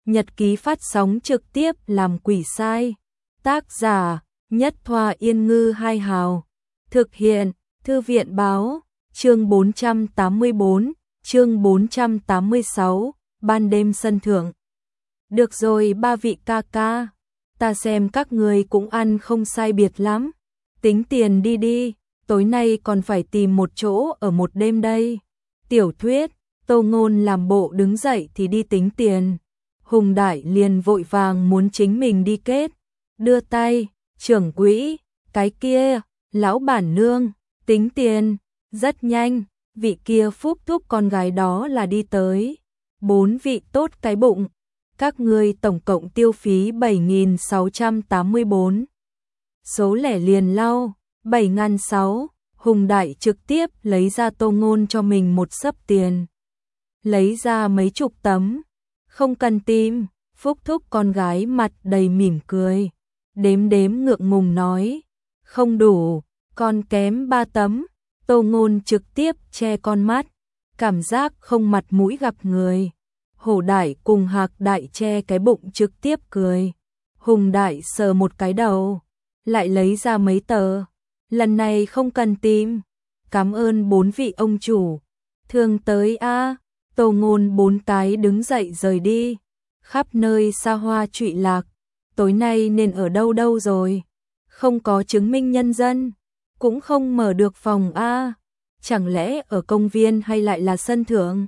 nhật ký phát sóng trực tiếp làm quỷ sai. Tác giả, Nhất Thoa Yên Ngư Hai Hào. Thực hiện, Thư viện Báo. Chương 484, chương 486, ban đêm sân thượng. Được rồi ba vị ca ca, ta xem các người cũng ăn không sai biệt lắm. Tính tiền đi đi, tối nay còn phải tìm một chỗ ở một đêm đây. Tiểu thuyết, Tô Ngôn làm bộ đứng dậy thì đi tính tiền. Hùng Đại liền vội vàng muốn chính mình đi kết. Đưa tay, trưởng quỹ, cái kia, lão bản nương, tính tiền. Rất nhanh, vị kia phúc thúc con gái đó là đi tới. 4 vị tốt cái bụng. Các ngươi tổng cộng tiêu phí 7.684. Số lẻ liền lau, 7.600. Hùng Đại trực tiếp lấy ra Tô Ngôn cho mình một xấp tiền. Lấy ra mấy chục tấm. Không cần tìm, phúc thúc con gái mặt đầy mỉm cười. Đếm ngượng ngùng nói. Không đủ, còn kém 3 tấm. Tô Ngôn trực tiếp che con mắt. Cảm giác không mặt mũi gặp người. Hổ Đại cùng Hạc Đại che cái bụng trực tiếp cười. Hùng Đại sờ một cái đầu. Lại lấy ra mấy tờ. Lần này không cần tìm. Cảm ơn 4 vị ông chủ. Thường tới a. Tô Ngôn 4 cái đứng dậy rời đi. Khắp nơi xa hoa trụy lạc. Tối nay nên ở đâu rồi? Không có chứng minh nhân dân. Cũng không mở được phòng a. Chẳng lẽ ở công viên hay lại là sân thượng?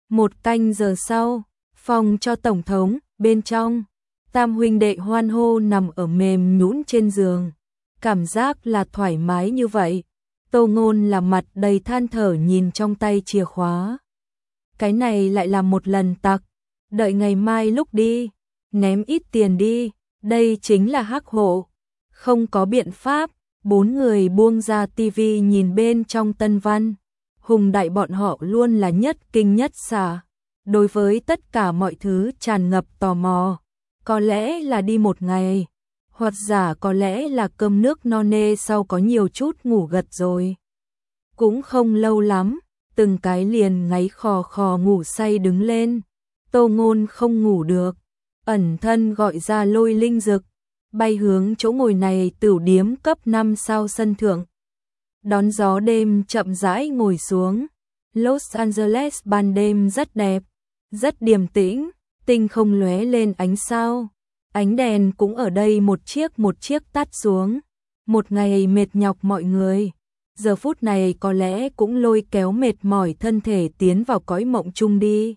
1 canh giờ sau, phòng cho tổng thống, bên trong, tam huynh đệ hoan hô nằm ở mềm nhũn trên giường. Cảm giác là thoải mái như vậy. Tô Ngôn là mặt đầy than thở nhìn trong tay chìa khóa. Cái này lại là một lần tặc, đợi ngày mai lúc đi, ném ít tiền đi, đây chính là hắc hộ. Không có biện pháp, 4 người buông ra tivi nhìn bên trong Tân Văn. Hùng Đại bọn họ luôn là nhất kinh nhất xạ. Đối với tất cả mọi thứ tràn ngập tò mò. Có lẽ là đi một ngày, hoặc giả có lẽ là cơm nước no nê sau có nhiều chút ngủ gật rồi. Cũng không lâu lắm, từng cái liền ngáy khò khò ngủ say đứng lên. Tô Ngôn không ngủ được, ẩn thân gọi ra Lôi Linh Dực, bay hướng chỗ ngồi này tửu điếm cấp 5 sao sân thượng. Đón gió đêm chậm rãi ngồi xuống. Los Angeles ban đêm rất đẹp, rất điềm tĩnh, tinh không lóe lên ánh sao. Ánh đèn cũng ở đây một chiếc tắt xuống. Một ngày mệt nhọc mọi người, giờ phút này có lẽ cũng lôi kéo mệt mỏi thân thể tiến vào cõi mộng chung đi.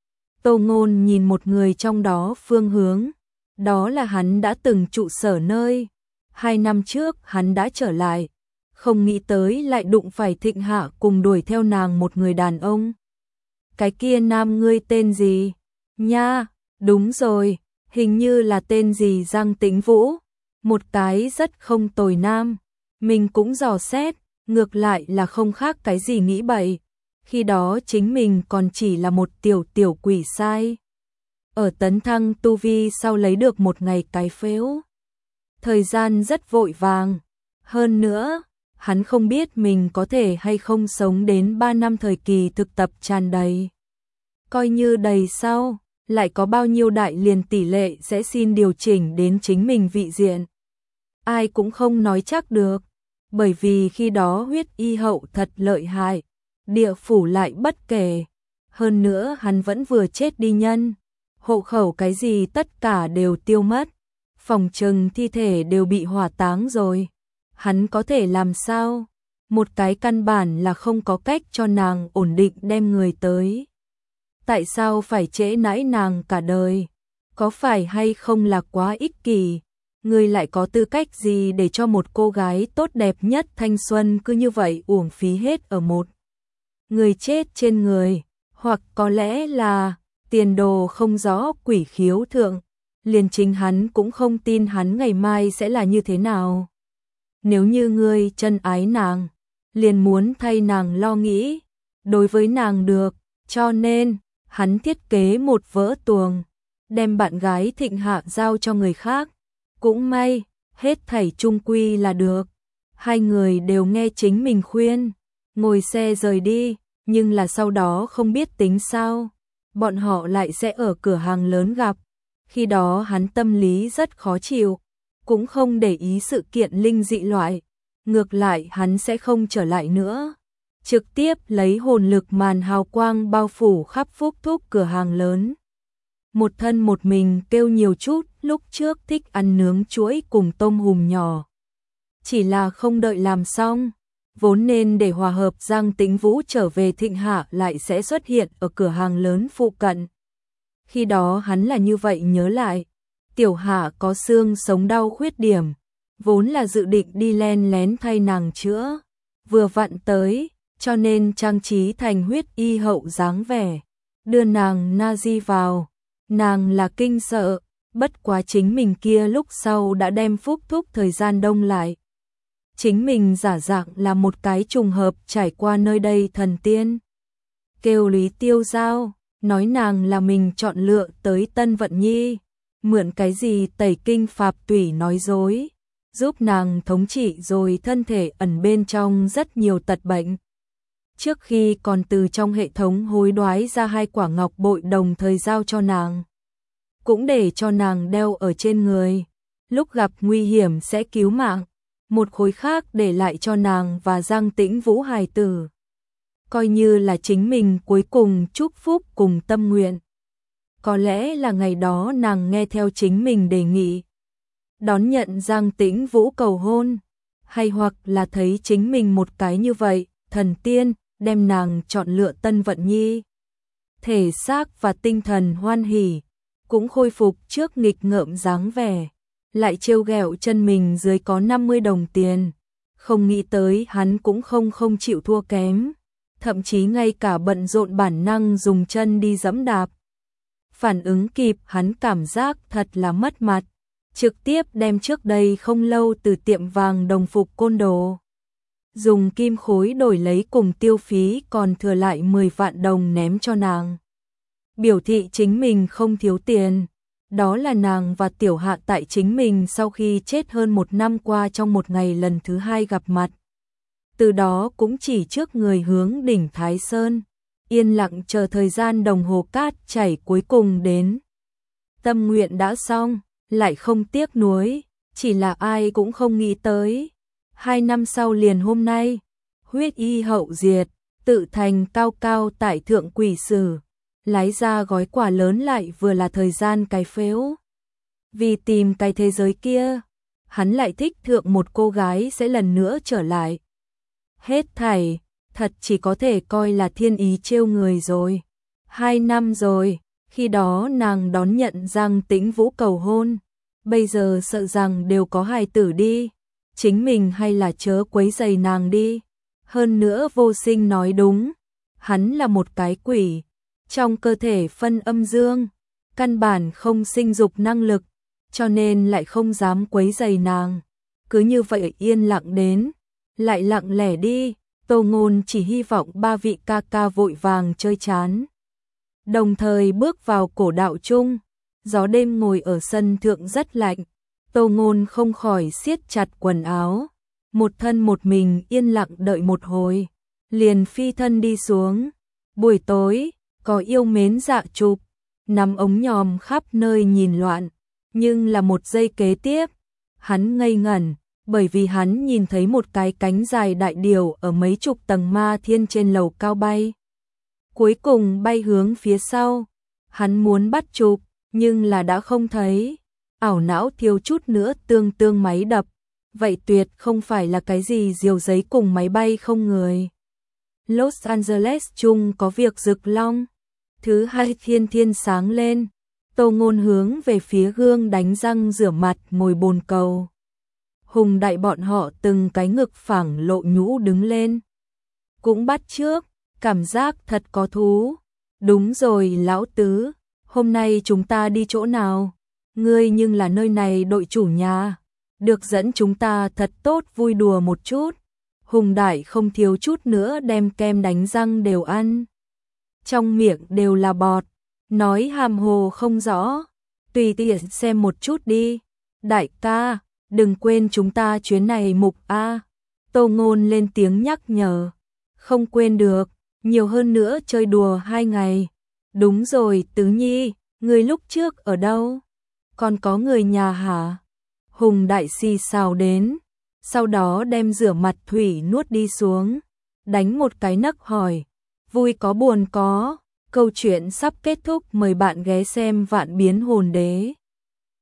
Tô Ngôn nhìn một người trong đó phương hướng, đó là hắn đã từng trụ sở nơi. 2 năm trước hắn đã trở lại, không nghĩ tới lại đụng phải Thịnh Hạ cùng đuổi theo nàng một người đàn ông. Cái kia nam ngươi tên gì? Nha, đúng rồi, hình như là tên gì Giang Tĩnh Vũ. Một cái rất không tồi nam. Mình cũng dò xét, ngược lại là không khác cái gì nghĩ bậy. Khi đó chính mình còn chỉ là một tiểu quỷ sai. Ở tấn thăng tu vi sau lấy được một ngày cái phếu. Thời gian rất vội vàng. Hơn nữa, hắn không biết mình có thể hay không sống đến 3 năm thời kỳ thực tập tràn đầy. Coi như đầy sau, lại có bao nhiêu đại liền tỷ lệ sẽ xin điều chỉnh đến chính mình vị diện. Ai cũng không nói chắc được, bởi vì khi đó huyết y hậu thật lợi hại, địa phủ lại bất kể. Hơn nữa hắn vẫn vừa chết đi nhân, hộ khẩu cái gì tất cả đều tiêu mất, phòng trừng thi thể đều bị hỏa táng rồi. Hắn có thể làm sao? Một cái căn bản là không có cách cho nàng ổn định đem người tới. Tại sao phải trễ nãi nàng cả đời? Có phải hay không là quá ích kỷ? Người lại có tư cách gì để cho một cô gái tốt đẹp nhất thanh xuân cứ như vậy uổng phí hết ở một người chết trên người? Hoặc có lẽ là tiền đồ không rõ quỷ khiếu thượng, liền chính hắn cũng không tin hắn ngày mai sẽ là như thế nào. Nếu như ngươi chân ái nàng, liền muốn thay nàng lo nghĩ, đối với nàng được, cho nên hắn thiết kế một vỡ tuồng, đem bạn gái Thịnh Hạ giao cho người khác. Cũng may, hết thảy chung quy là được. Hai người đều nghe chính mình khuyên, ngồi xe rời đi, nhưng là sau đó không biết tính sao, bọn họ lại sẽ ở cửa hàng lớn gặp. Khi đó hắn tâm lý rất khó chịu, cũng không để ý sự kiện linh dị loại, ngược lại hắn sẽ không trở lại nữa. Trực tiếp lấy hồn lực màn hào quang bao phủ khắp Phúc Thúc cửa hàng lớn. Một thân một mình kêu nhiều chút, lúc trước thích ăn nướng chuối cùng tôm hùm nhỏ. Chỉ là không đợi làm xong, vốn nên để hòa hợp Giang Tĩnh Vũ trở về Thịnh Hạ lại sẽ xuất hiện ở cửa hàng lớn phụ cận. Khi đó hắn là như vậy nhớ lại, Tiểu Hạ có xương sống đau khuyết điểm, vốn là dự định đi len lén thay nàng chữa, vừa vặn tới, cho nên trang trí thành huyết y hậu dáng vẻ, đưa nàng Nazi vào. Nàng là kinh sợ, bất quá chính mình kia lúc sau đã đem Phúc Thúc thời gian đông lại. Chính mình giả dạng là một cái trùng hợp trải qua nơi đây thần tiên. Kêu Lý Tiêu Giao, nói nàng là mình chọn lựa tới Tân Vận Nhi, mượn cái gì tẩy kinh phạt tủy nói dối, giúp nàng thống trị rồi thân thể ẩn bên trong rất nhiều tật bệnh. Trước khi còn từ trong hệ thống hối đoái ra 2 quả ngọc bội đồng thời giao cho nàng, cũng để cho nàng đeo ở trên người, lúc gặp nguy hiểm sẽ cứu mạng, một khối khác để lại cho nàng và Giang Tĩnh Vũ hài tử. Coi như là chính mình cuối cùng chúc phúc cùng tâm nguyện. Có lẽ là ngày đó nàng nghe theo chính mình đề nghị, đón nhận Giang Tĩnh Vũ cầu hôn, hay hoặc là thấy chính mình một cái như vậy, thần tiên, đem nàng chọn lựa Tân Vận Nhi. Thể xác và tinh thần hoan hỉ, cũng khôi phục trước nghịch ngợm dáng vẻ, lại trêu ghẹo chân mình dưới có 50 đồng tiền. Không nghĩ tới hắn cũng không chịu thua kém, thậm chí ngay cả bận rộn bản năng dùng chân đi giẫm đạp. Phản ứng kịp hắn cảm giác thật là mất mặt, trực tiếp đem trước đây không lâu từ tiệm vàng đồng phục côn đồ. Dùng kim khối đổi lấy cùng tiêu phí còn thừa lại 10 vạn đồng ném cho nàng. Biểu thị chính mình không thiếu tiền, đó là nàng và Tiểu Hạ tại chính mình sau khi chết hơn 1 năm qua trong một ngày lần thứ 2 gặp mặt. Từ đó cũng chỉ trước người hướng đỉnh Thái Sơn, yên lặng chờ thời gian đồng hồ cát chảy cuối cùng đến. Tâm nguyện đã xong, lại không tiếc nuối, chỉ là ai cũng không nghĩ tới. 2 năm sau liền hôm nay, huyết y hậu diệt, tự thành cao cao tại thượng quỷ sử, lái ra gói quà lớn lại vừa là thời gian cái phếu. Vì tìm cái thế giới kia, hắn lại thích thượng một cô gái sẽ lần nữa trở lại. Hết thảy, thật chỉ có thể coi là thiên ý trêu người rồi. 2 năm rồi, khi đó nàng đón nhận Giang Tĩnh Vũ cầu hôn, bây giờ sợ rằng đều có hài tử đi. Chính mình hay là chớ quấy rầy nàng đi. Hơn nữa Vô Sinh nói đúng, hắn là một cái quỷ, trong cơ thể phân âm dương, căn bản không sinh dục năng lực, cho nên lại không dám quấy rầy nàng. Cứ như vậy yên lặng đến, lại lặng lẻ đi. Tô Ngôn chỉ hy vọng 3 vị ca ca vội vàng chơi chán, đồng thời bước vào cổ đạo chung. Gió đêm ngồi ở sân thượng rất lạnh, Tô Ngôn không khỏi siết chặt quần áo, một thân một mình yên lặng đợi một hồi, liền phi thân đi xuống. Buổi tối, có yêu mến dạ chụp, nắm ống nhòm khắp nơi nhìn loạn, nhưng là một giây kế tiếp, hắn ngây ngẩn, bởi vì hắn nhìn thấy một cái cánh dài đại điều ở mấy chục tầng ma thiên trên lầu cao bay. Cuối cùng bay hướng phía sau, hắn muốn bắt chụp, nhưng là đã không thấy. Ảo não thiếu chút nữa tương máy đập, vậy tuyệt không phải là cái gì diều giấy cùng máy bay không người. Los Angeles chung có việc rực long. Thứ 2 thiên sáng lên, Tô Ngôn hướng về phía gương đánh răng rửa mặt ngồi bồn cầu. Hùng Đại bọn họ từng cái ngực phẳng lộ nhũ đứng lên, cũng bắt trước, cảm giác thật có thú. Đúng rồi lão tứ, hôm nay chúng ta đi chỗ nào? Ngươi nhưng là nơi này đội chủ nhà, được dẫn chúng ta thật tốt vui đùa một chút. Hùng Đại không thiếu chút nữa đem kem đánh răng đều ăn, trong miệng đều là bọt, nói hàm hồ không rõ. Tùy tiện xem một chút đi. Đại ca, đừng quên chúng ta chuyến này mục a. Tô Ngôn lên tiếng nhắc nhở. Không quên được, nhiều hơn nữa chơi đùa 2 ngày. Đúng rồi Tứ Nhi, ngươi lúc trước ở đâu? Còn có người nhà hả? Hùng Đại xì xào đến, sau đó đem rửa mặt thủy nuốt đi xuống, đánh một cái nấc hỏi, vui có buồn có, câu chuyện sắp kết thúc, mời bạn ghé xem Vạn Biến Hồn Đế.